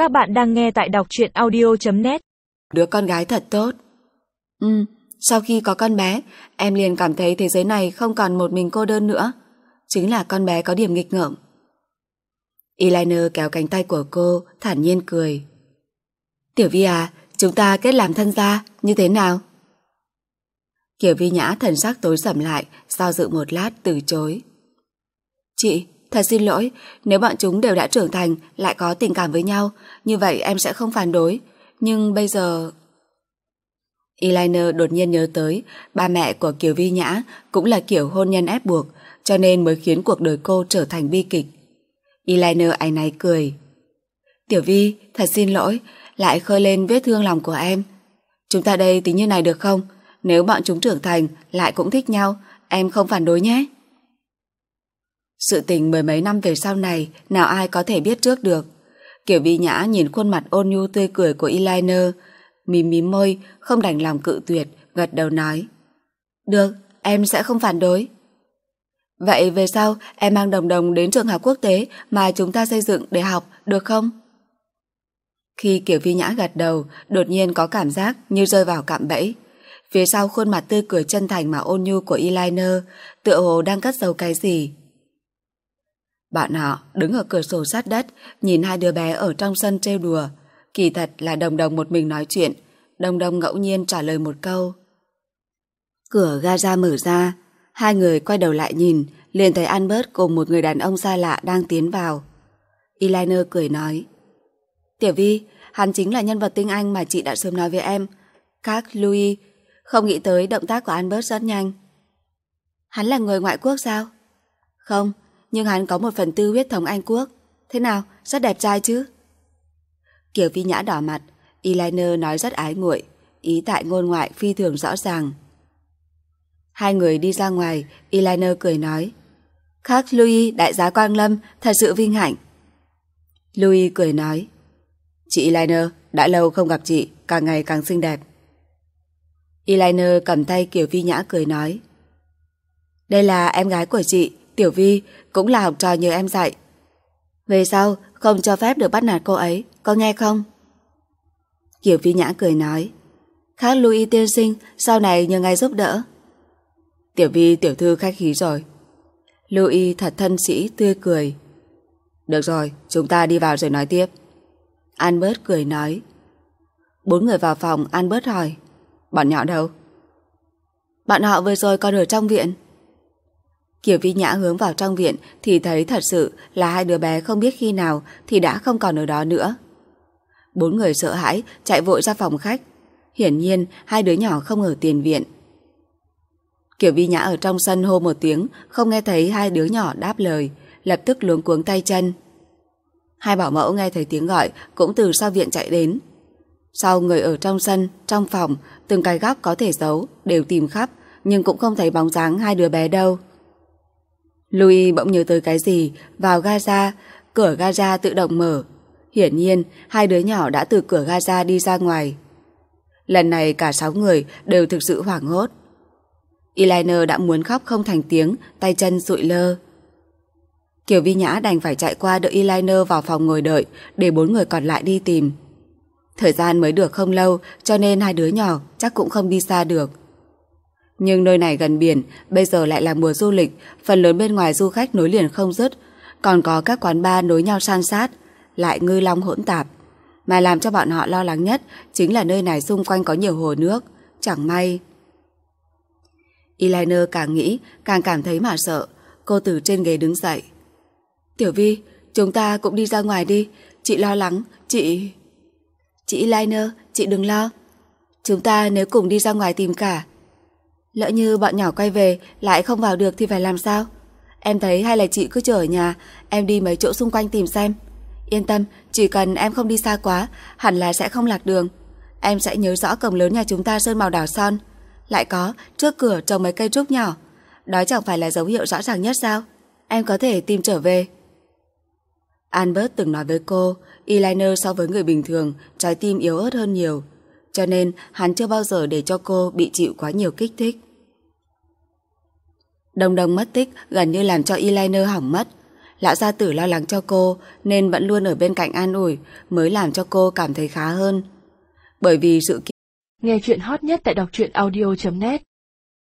Các bạn đang nghe tại đọc truyện audio.net. Đứa con gái thật tốt. Sau khi có con bé, em liền cảm thấy thế giới này không còn một mình cô đơn nữa. Chính là con bé có điểm nghịch ngợm. Eyeliner kéo cánh tay của cô, thản nhiên cười. Tiểu Vi à, chúng ta kết làm thân gia, như thế nào? Kiều Vi Nhã thần sắc tối sầm lại, do dự một lát từ chối. Chị, thật xin lỗi, nếu bọn chúng đều đã trưởng thành, lại có tình cảm với nhau, như vậy em sẽ không phản đối. Nhưng bây giờ... Eyeliner đột nhiên nhớ tới, ba mẹ của Kiều Vi Nhã cũng là kiểu hôn nhân ép buộc, cho nên mới khiến cuộc đời cô trở thành bi kịch. Eyeliner áy náy cười. Tiểu Vi, thật xin lỗi, lại khơi lên vết thương lòng của em. Chúng ta đây tính như này được không? Nếu bọn chúng trưởng thành, lại cũng thích nhau, em không phản đối nhé. Sự tình mười mấy năm về sau này, nào ai có thể biết trước được. Kiều Vi Nhã nhìn khuôn mặt ôn nhu tươi cười của Eyeliner, mím mím môi, không đành lòng cự tuyệt, gật đầu nói. Được, em sẽ không phản đối. Vậy về sau em mang Đồng Đồng đến trường học quốc tế mà chúng ta xây dựng để học, được không? Khi Kiều Vi Nhã gật đầu, đột nhiên có cảm giác như rơi vào cạm bẫy. Phía sau khuôn mặt tươi cười chân thành mà ôn nhu của Eyeliner, tựa hồ đang cất giấu cái gì. Bọn họ đứng ở cửa sổ sát đất, nhìn hai đứa bé ở trong sân trêu đùa. Kỳ thật là Đồng Đồng một mình nói chuyện, Đồng Đồng ngẫu nhiên trả lời một câu. Cửa gara mở ra, hai người quay đầu lại nhìn, liền thấy Albert cùng một người đàn ông xa lạ đang tiến vào. Eyeliner cười nói. Tiểu Vi, hắn chính là nhân vật tinh anh mà chị đã sớm nói với em. Các Louis, không nghĩ tới động tác của Albert rất nhanh. Hắn là người ngoại quốc sao? Không, nhưng hắn có 1/4 huyết thống Anh quốc. Thế nào, rất đẹp trai chứ? Kiều Vi Nhã đỏ mặt, Eyeliner nói rất ái nguội, ý tại ngôn ngoại phi thường rõ ràng. Hai người đi ra ngoài, Eyeliner cười nói. Khác Louis, đại giá Quang Lâm, thật sự vinh hạnh. Louis cười nói. Chị Eyeliner, đã lâu không gặp chị, càng ngày càng xinh đẹp. Eyeliner cầm tay Kiều Vi Nhã cười nói. Đây là em gái của chị, Tiểu Vi, cũng là học trò nhờ em dạy. Về sau, không cho phép được bắt nạt cô ấy, có nghe không? Kiều Vi Nhã cười nói. Khác Louis tiên sinh, sau này nhờ ngài giúp đỡ. Tiểu Vi tiểu thư khách khí rồi. Louis thật thân sĩ tươi cười. Được rồi, chúng ta đi vào rồi nói tiếp. Albert cười nói. Bốn người vào phòng, Albert hỏi. Bọn nhỏ đâu? Bọn họ vừa rồi còn ở trong viện. Kiều Vi Nhã hướng vào trong viện thì thấy thật sự là hai đứa bé không biết khi nào thì đã không còn ở đó nữa. Bốn người sợ hãi chạy vội ra phòng khách. Hiển nhiên hai đứa nhỏ không ở tiền viện. Kiều Vi Nhã ở trong sân hô một tiếng, không nghe thấy hai đứa nhỏ đáp lời, lập tức luống cuống tay chân. Hai bảo mẫu nghe thấy tiếng gọi cũng từ sau viện chạy đến. Sau người ở trong sân, trong phòng, từng cái góc có thể giấu đều tìm khắp, nhưng cũng không thấy bóng dáng hai đứa bé đâu. Louis bỗng nhớ tới cái gì, vào gara, cửa gara tự động mở. Hiển nhiên hai đứa nhỏ đã từ cửa gara đi ra ngoài. Lần này cả 6 người đều thực sự hoảng hốt. Eyeliner đã muốn khóc không thành tiếng, tay chân sụi lơ. Kiều Vi Nhã đành phải chạy qua đỡ Eyeliner vào phòng ngồi đợi để 4 người còn lại đi tìm. Thời gian mới được không lâu cho nên hai đứa nhỏ chắc cũng không đi xa được. Nhưng nơi này gần biển, bây giờ lại là mùa du lịch, phần lớn bên ngoài du khách nối liền không dứt, còn có các quán bar nối nhau san sát, lại ngư long hỗn tạp. Mà làm cho bọn họ lo lắng nhất chính là nơi này xung quanh có nhiều hồ nước, chẳng may. Eyeliner càng nghĩ càng cảm thấy mà sợ, cô từ trên ghế đứng dậy. Tiểu Vi, chúng ta cũng đi ra ngoài đi, chị lo lắng, chị Eyeliner, chị đừng lo. Chúng ta nếu cùng đi ra ngoài tìm cả. Lỡ như bọn nhỏ quay về lại không vào được thì phải làm sao? Em thấy hay là chị cứ chờ ở nhà, em đi mấy chỗ xung quanh tìm xem. Yên tâm, chỉ cần em không đi xa quá, hẳn là sẽ không lạc đường. Em sẽ nhớ rõ cổng lớn nhà chúng ta sơn màu đỏ son. Lại có, trước cửa trồng mấy cây trúc nhỏ. Đó chẳng phải là dấu hiệu rõ ràng nhất sao? Em có thể tìm trở về. Albert từng nói với cô, Eyeliner so với người bình thường, trái tim yếu ớt hơn nhiều. Cho nên hắn chưa bao giờ để cho cô bị chịu quá nhiều kích thích. Đồng Đồng mất tích gần như làm cho Eyeliner hỏng mất. Lão gia tử lo lắng cho cô nên vẫn luôn ở bên cạnh an ủi, mới làm cho cô cảm thấy khá hơn. Bởi vì sự Nghe chuyện hot nhất tại đọc truyện audio.net